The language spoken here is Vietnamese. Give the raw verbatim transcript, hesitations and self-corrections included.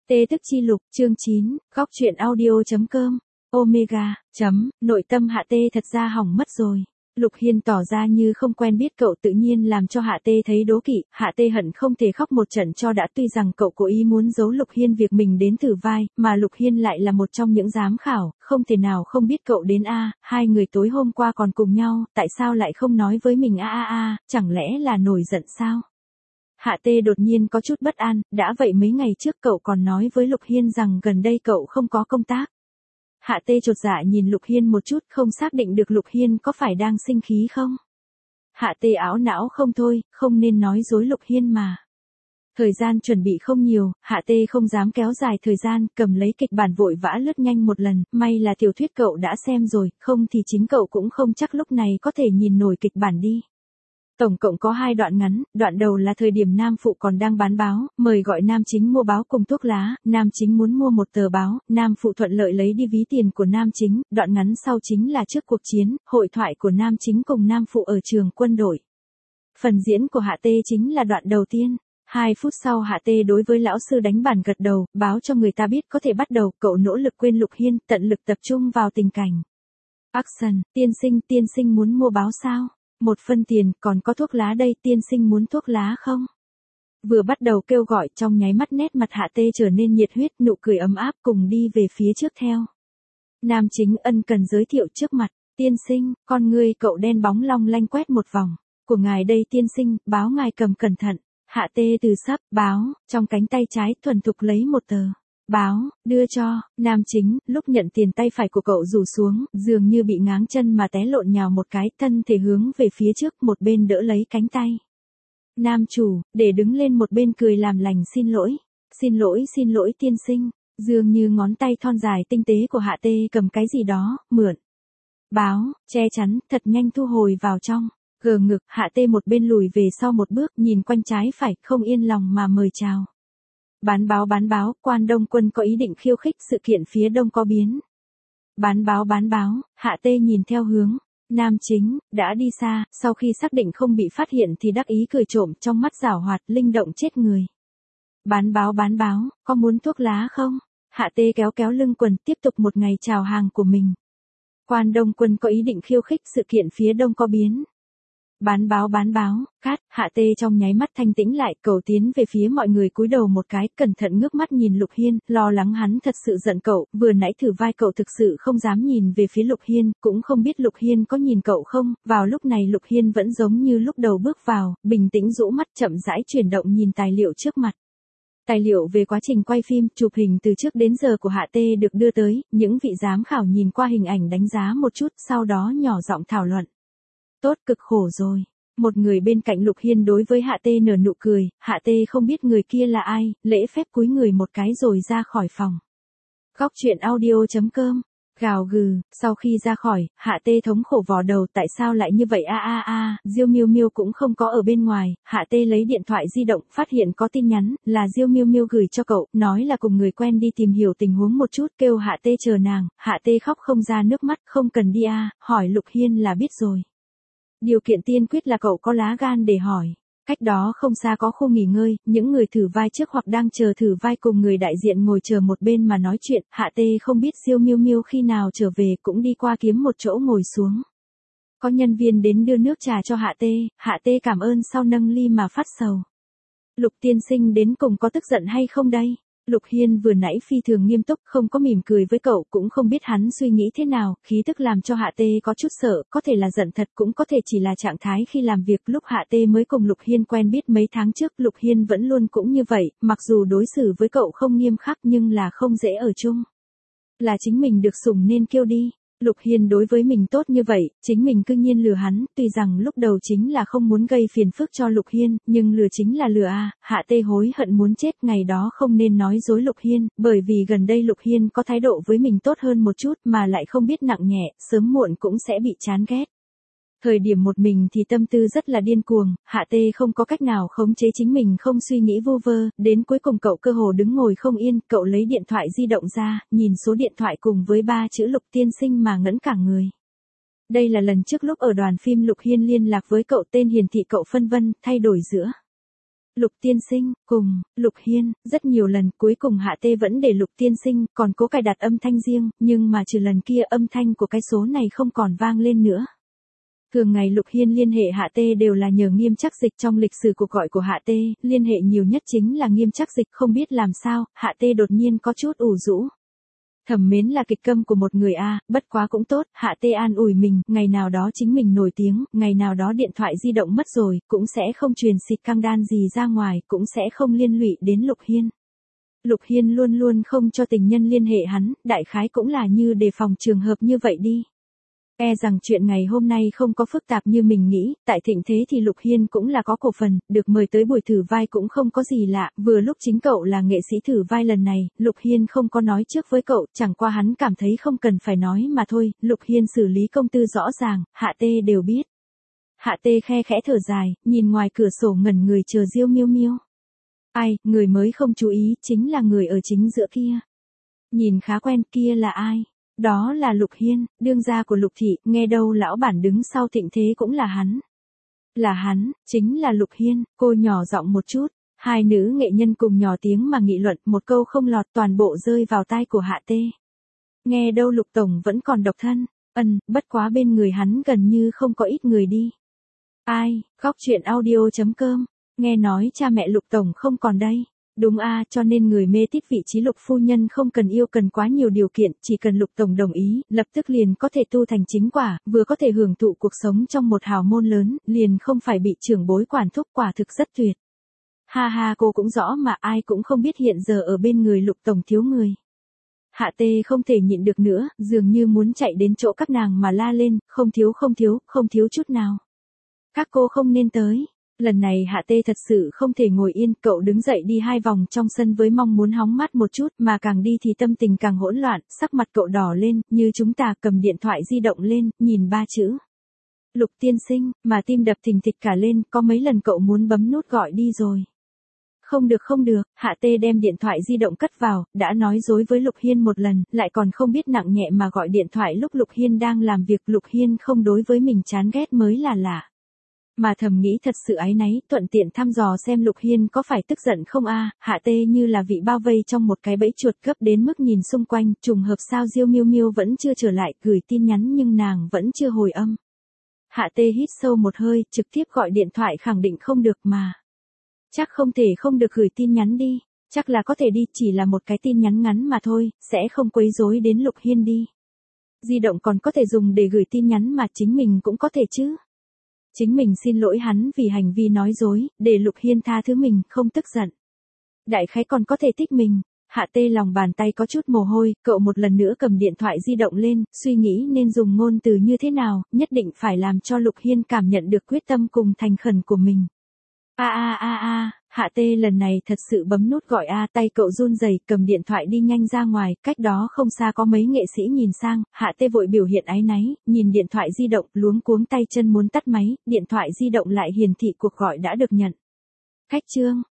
Tê Tức Chi Lục, chương chín, góc truyện audio.com, Omega, chấm, nội tâm Hạ Tê thật ra hỏng mất rồi. Lục Hiên tỏ ra như không quen biết cậu tự nhiên làm cho Hạ Tê thấy đố kỵ, Hạ Tê hận không thể khóc một trận cho đã, tuy rằng cậu cố ý muốn giấu Lục Hiên việc mình đến thử vai, mà Lục Hiên lại là một trong những giám khảo, không thể nào không biết cậu đến a, hai người tối hôm qua còn cùng nhau, tại sao lại không nói với mình a a a, chẳng lẽ là nổi giận sao? Hạ Tê đột nhiên có chút bất an, đã vậy mấy ngày trước cậu còn nói với Lục Hiên rằng gần đây cậu không có công tác. Hạ Tê chột dạ nhìn Lục Hiên một chút, không xác định được Lục Hiên có phải đang sinh khí không. Hạ Tê áo não không thôi, không nên nói dối Lục Hiên mà. Thời gian chuẩn bị không nhiều, Hạ Tê không dám kéo dài thời gian, cầm lấy kịch bản vội vã lướt nhanh một lần, may là tiểu thuyết cậu đã xem rồi, không thì chính cậu cũng không chắc lúc này có thể nhìn nổi kịch bản đi. Tổng cộng có hai đoạn ngắn, đoạn đầu là thời điểm nam phụ còn đang bán báo, mời gọi nam chính mua báo cùng thuốc lá, nam chính muốn mua một tờ báo, nam phụ thuận lợi lấy đi ví tiền của nam chính, đoạn ngắn sau chính là trước cuộc chiến, hội thoại của nam chính cùng nam phụ ở trường quân đội. Phần diễn của Hạ Tê chính là đoạn đầu tiên. Hai phút sau Hạ Tê đối với lão sư đánh bàn gật đầu, báo cho người ta biết có thể bắt đầu, cậu nỗ lực quên Lục Hiên, tận lực tập trung vào tình cảnh. Action, tiên sinh, tiên sinh muốn mua báo sao? Một phân tiền, còn có thuốc lá đây, tiên sinh muốn thuốc lá không? Vừa bắt đầu kêu gọi, trong nháy mắt nét mặt Hạ Tê trở nên nhiệt huyết, nụ cười ấm áp, cùng đi về phía trước theo. Nam chính ân cần giới thiệu trước mặt, tiên sinh, con ngươi cậu đen bóng long lanh quét một vòng. Của ngài đây tiên sinh, báo ngài cầm cẩn thận. Hạ Tê từ sắp, báo, trong cánh tay trái thuần thục lấy một tờ. Báo, đưa cho, nam chính, lúc nhận tiền tay phải của cậu rủ xuống, dường như bị ngáng chân mà té lộn nhào một cái, thân thể hướng về phía trước, một bên đỡ lấy cánh tay. Nam chủ, để đứng lên một bên cười làm lành xin lỗi. Xin lỗi xin lỗi tiên sinh, dường như ngón tay thon dài tinh tế của Hạ Tê cầm cái gì đó, mượn. Báo, che chắn, thật nhanh thu hồi vào trong. Gờ ngực, Hạ Tê một bên lùi về sau một bước, nhìn quanh trái phải, không yên lòng mà mời chào. Bán báo bán báo, quan Đông Quân có ý định khiêu khích sự kiện phía Đông có biến. Bán báo bán báo, Hạ Tê nhìn theo hướng. Nam chính, đã đi xa, sau khi xác định không bị phát hiện thì đắc ý cười trộm, trong mắt giảo hoạt, linh động chết người. Bán báo bán báo, có muốn thuốc lá không? Hạ Tê kéo kéo lưng quần, tiếp tục một ngày chào hàng của mình. Quan Đông Quân có ý định khiêu khích sự kiện phía Đông có biến. Bán báo bán báo, cát, Hạ Tê trong nháy mắt thanh tĩnh lại, cậu tiến về phía mọi người cúi đầu một cái, cẩn thận ngước mắt nhìn Lục Hiên, lo lắng hắn thật sự giận cậu, vừa nãy thử vai cậu thực sự không dám nhìn về phía Lục Hiên, cũng không biết Lục Hiên có nhìn cậu không, vào lúc này Lục Hiên vẫn giống như lúc đầu bước vào, bình tĩnh rũ mắt chậm rãi chuyển động nhìn tài liệu trước mặt. Tài liệu về quá trình quay phim, chụp hình từ trước đến giờ của Hạ Tê được đưa tới, những vị giám khảo nhìn qua hình ảnh đánh giá một chút, sau đó nhỏ giọng thảo luận. Tốt, cực khổ rồi. Một người bên cạnh Lục Hiên đối với Hạ Tê nở nụ cười, Hạ Tê không biết người kia là ai, lễ phép cúi người một cái rồi ra khỏi phòng. Góc truyện audio.com, gào gừ, sau khi ra khỏi, Hạ Tê thống khổ vò đầu, tại sao lại như vậy a a a, Diêu Miêu Miêu cũng không có ở bên ngoài, Hạ Tê lấy điện thoại di động, phát hiện có tin nhắn, là Diêu Miêu Miêu gửi cho cậu, nói là cùng người quen đi tìm hiểu tình huống một chút, kêu Hạ Tê chờ nàng, Hạ Tê khóc không ra nước mắt, không cần đi a, hỏi Lục Hiên là biết rồi. Điều kiện tiên quyết là cậu có lá gan để hỏi. Cách đó không xa có khu nghỉ ngơi, những người thử vai trước hoặc đang chờ thử vai cùng người đại diện ngồi chờ một bên mà nói chuyện, Hạ Tê không biết Diêu Miêu Miêu khi nào trở về, cũng đi qua kiếm một chỗ ngồi xuống. Có nhân viên đến đưa nước trà cho Hạ Tê, Hạ Tê cảm ơn sau nâng ly mà phát sầu. Lục tiên sinh đến cùng có tức giận hay không đây? Lục Hiên vừa nãy phi thường nghiêm túc, không có mỉm cười với cậu, cũng không biết hắn suy nghĩ thế nào, khí tức làm cho Hạ Tê có chút sợ, có thể là giận thật, cũng có thể chỉ là trạng thái khi làm việc. Lúc Hạ Tê mới cùng Lục Hiên quen biết mấy tháng trước, Lục Hiên vẫn luôn cũng như vậy, mặc dù đối xử với cậu không nghiêm khắc nhưng là không dễ ở chung. Là chính mình được sủng nên kêu đi. Lục Hiên đối với mình tốt như vậy, chính mình cư nhiên lừa hắn, tuy rằng lúc đầu chính là không muốn gây phiền phức cho Lục Hiên, nhưng lừa chính là lừa a, Hạ Tê hối hận muốn chết, ngày đó không nên nói dối Lục Hiên, bởi vì gần đây Lục Hiên có thái độ với mình tốt hơn một chút mà lại không biết nặng nhẹ, sớm muộn cũng sẽ bị chán ghét. Thời điểm một mình thì tâm tư rất là điên cuồng, Hạ Tê không có cách nào khống chế chính mình không suy nghĩ vu vơ, đến cuối cùng cậu cơ hồ đứng ngồi không yên, cậu lấy điện thoại di động ra, nhìn số điện thoại cùng với ba chữ Lục tiên sinh mà ngẩn cả người. Đây là lần trước lúc ở đoàn phim Lục Hiên liên lạc với cậu, tên hiển thị cậu phân vân, thay đổi giữa Lục tiên sinh, cùng, Lục Hiên, rất nhiều lần cuối cùng Hạ Tê vẫn để Lục tiên sinh còn cố cài đặt âm thanh riêng, nhưng mà trừ lần kia âm thanh của cái số này không còn vang lên nữa. Thường ngày Lục Hiên liên hệ Hạ Tê đều là nhờ Nghiêm Trắc Dịch, trong lịch sử cuộc gọi của Hạ Tê, liên hệ nhiều nhất chính là Nghiêm Trắc Dịch, không biết làm sao, Hạ Tê đột nhiên có chút ủ rũ. Thẩm Mến là kịch câm của một người a, bất quá cũng tốt, Hạ Tê an ủi mình, ngày nào đó chính mình nổi tiếng, ngày nào đó điện thoại di động mất rồi, cũng sẽ không truyền xịt căng đan gì ra ngoài, cũng sẽ không liên lụy đến Lục Hiên. Lục Hiên luôn luôn không cho tình nhân liên hệ hắn, đại khái cũng là như đề phòng trường hợp như vậy đi. E rằng chuyện ngày hôm nay không có phức tạp như mình nghĩ, tại thịnh thế thì Lục Hiên cũng là có cổ phần, được mời tới buổi thử vai cũng không có gì lạ, vừa lúc chính cậu là nghệ sĩ thử vai lần này, Lục Hiên không có nói trước với cậu, chẳng qua hắn cảm thấy không cần phải nói mà thôi, Lục Hiên xử lý công tư rõ ràng, Hạ Tê đều biết. Hạ Tê khe khẽ thở dài, nhìn ngoài cửa sổ ngẩn người chờ Diêu Miêu Miêu. Ai, người mới không chú ý, chính là người ở chính giữa kia. Nhìn khá quen, kia là ai? Đó là Lục Hiên, đương gia của Lục thị, nghe đâu lão bản đứng sau thịnh thế cũng là hắn. Là hắn, chính là Lục Hiên, cô nhỏ giọng một chút, hai nữ nghệ nhân cùng nhỏ tiếng mà nghị luận, một câu không lọt toàn bộ rơi vào tai của Hạ Tê. Nghe đâu Lục Tổng vẫn còn độc thân, ân, bất quá bên người hắn gần như không có ít người đi. Ai, khóc chuyện audio chấm com, nghe nói cha mẹ Lục Tổng không còn đây. Đúng a, à, cho nên người mê tít vị trí Lục phu nhân không cần yêu cần quá nhiều điều kiện, chỉ cần Lục tổng đồng ý, lập tức liền có thể tu thành chính quả, vừa có thể hưởng thụ cuộc sống trong một hào môn lớn, liền không phải bị trưởng bối quản thúc, quả thực rất tuyệt. Ha ha, cô cũng rõ mà ai cũng không biết hiện giờ ở bên người Lục tổng thiếu người. Hạ Tê không thể nhịn được nữa, dường như muốn chạy đến chỗ các nàng mà la lên, không thiếu không thiếu, không thiếu chút nào. Các cô không nên tới. Lần này Hạ Tê thật sự không thể ngồi yên, cậu đứng dậy đi hai vòng trong sân với mong muốn hóng mát một chút, mà càng đi thì tâm tình càng hỗn loạn, sắc mặt cậu đỏ lên, như chúng ta cầm điện thoại di động lên, nhìn ba chữ. Lục tiên sinh, mà tim đập thình thịch cả lên, có mấy lần cậu muốn bấm nút gọi đi rồi. Không được không được, Hạ Tê đem điện thoại di động cất vào, đã nói dối với Lục Hiên một lần, lại còn không biết nặng nhẹ mà gọi điện thoại lúc Lục Hiên đang làm việc, Lục Hiên không đối với mình chán ghét mới là lạ. Mà thầm nghĩ thật sự áy náy, thuận tiện thăm dò xem Lục Hiên có phải tức giận không a. Hạ Tê như là bị bao vây trong một cái bẫy chuột, gấp đến mức nhìn xung quanh, trùng hợp sao Diêu Miêu Miêu vẫn chưa trở lại, gửi tin nhắn nhưng nàng vẫn chưa hồi âm. Hạ Tê hít sâu một hơi, trực tiếp gọi điện thoại khẳng định không được mà. Chắc không thể không được gửi tin nhắn đi, chắc là có thể đi, chỉ là một cái tin nhắn ngắn mà thôi, sẽ không quấy rối đến Lục Hiên đi. Di động còn có thể dùng để gửi tin nhắn mà, chính mình cũng có thể chứ. Chính mình xin lỗi hắn vì hành vi nói dối, để Lục Hiên tha thứ mình, không tức giận. Đại khái còn có thể thích mình. Hạ Tê lòng bàn tay có chút mồ hôi, cậu một lần nữa cầm điện thoại di động lên, suy nghĩ nên dùng ngôn từ như thế nào, nhất định phải làm cho Lục Hiên cảm nhận được quyết tâm cùng thành khẩn của mình. A a a a, Hạ Tê lần này thật sự bấm nút gọi a, tay cậu run rẩy, cầm điện thoại đi nhanh ra ngoài, cách đó không xa có mấy nghệ sĩ nhìn sang, Hạ Tê vội biểu hiện áy náy, nhìn điện thoại di động, luống cuống tay chân muốn tắt máy, điện thoại di động lại hiển thị cuộc gọi đã được nhận. Khách trương,